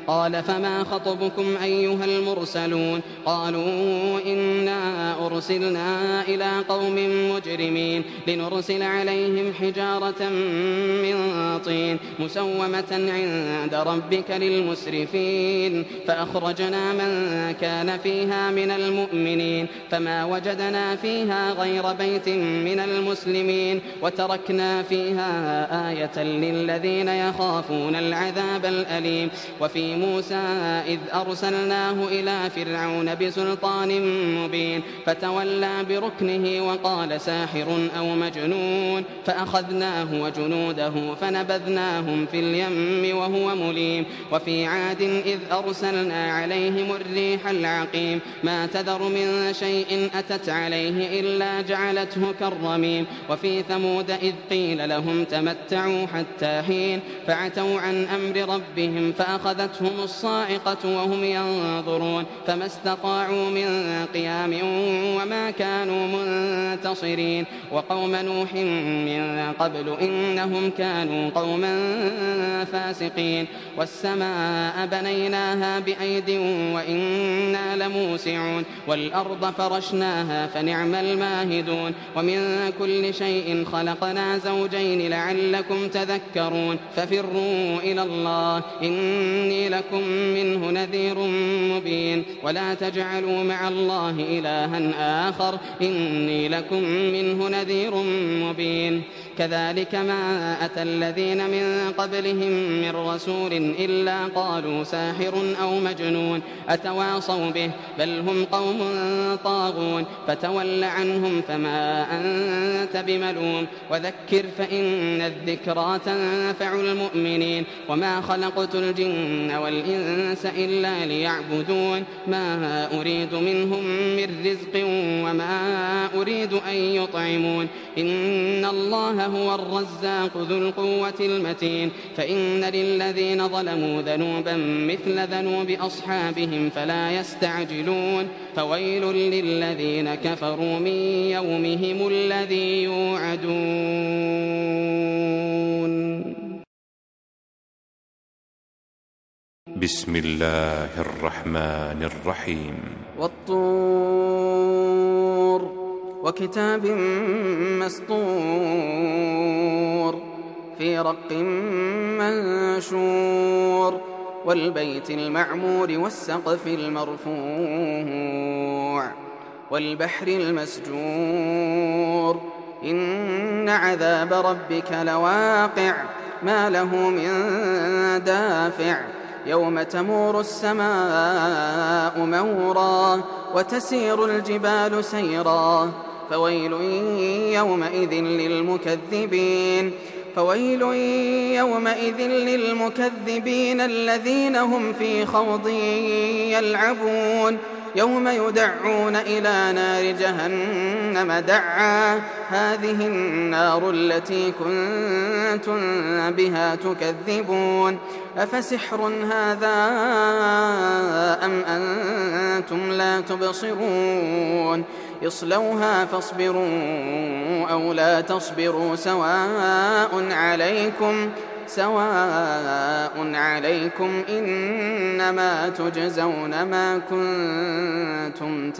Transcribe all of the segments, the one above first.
قال فما خطبكم أيها المرسلون قالوا إنا أرسلنا إلى قوم مجرمين لنرسل عليهم حجارة من طين مسومة عند ربك للمسرفين فأخرجنا من كان فيها من المؤمنين فما وجدنا فيها غير بيت من المسلمين وتركنا فيها آية للذين يخافون العذاب الأليم وفي موسى إذ أرسلناه إلى فرعون بسلطان مبين فتولى بركنه وقال ساحر أو مجنون فأخذناه وجنوده فنبذناهم في اليم وهو مليم وفي عاد إذ أرسلنا عليهم الريح العقيم ما تذر من شيء أتت عليه إلا جعلته كالرميم وفي ثمود إذ قيل لهم تمتعوا حتى حين فعتوا عن أمر ربهم فأخذتهم الصاعقة وهم ينظرون فما استطاعوا من قيام وما كانوا منتصرين وقوم نوح من قبل إنهم كانوا قوما فاسقين والسماء بنيناها بأيد وإنا لموسعون والأرض فرشناها فنعم الماهدون ومن كل شيء خلقنا زوجين لعلكم تذكرون ففروا إلى الله إني لكم منه نذير مبين ولا تجعلوا مع الله إلها آخر إني لكم منه نذير مبين كذلك ما أتى الذين من قبلهم من رسول إلا قالوا ساحر أو مجنون أتواصوا به بل هم قوم طاغون فتول عنهم فما أنت بملوم وذكر فإن الذكرى تنفع المؤمنين وما خلقت الجن والإنس إلا ليعبدون ما أريد منهم من رزق وما أريد أن يطعمون إن الله هو الرزاق ذو القوة المتين فإن للذين ظلموا ذنوبا مثل ذنوب أصحابهم فلا يستعجلون فويل للذين كفروا من يومهم الذي يوعدون بسم الله الرحمن الرحيم والطور وكتاب مسطور في رق منشور والبيت المعمور والسقف المرفوع والبحر المسجور إن عذاب ربك لواقع ما له من دافع يوم تمور السماء مورا وتسير الجبال سيرا فويل يومئذ للمكذبين الذين هم في خوض يلعبون يوم يدعون إلى نار جهنم دعا هذه النار التي كنتم بها تكذبون أفسحر هذا أم أنتم لا تبصرون اصلوها فاصبروا أو لا تصبروا سواء عليكم إنما تجزون ما كنتم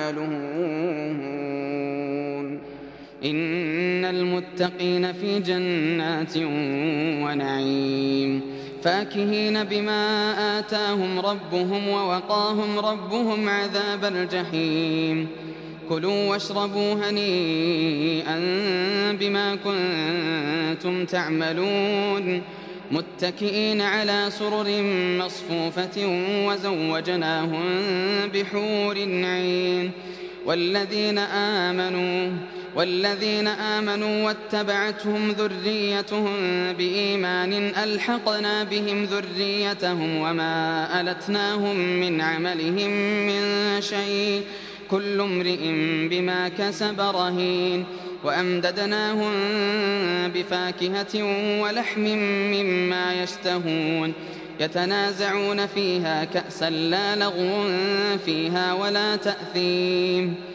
تعملون إن المتقين في جنات ونعيم فاكهين بما آتاهم ربهم ووقاهم ربهم عذاب الجحيم كلوا واشربوا هنيئا بما كنتم تعملون متكئين على سرر مصفوفة وزوجناهم بحور عين والذين آمنوا واتبعتهم ذريتهم بإيمان ألحقنا بهم ذريتهم وما ألتناهم من عملهم من شيء كل امرئ بما كسب رهين وأمددناهم بفاكهة ولحم مما يشتهون يتنازعون فيها كأسا لا لغو فيها ولا تأثيم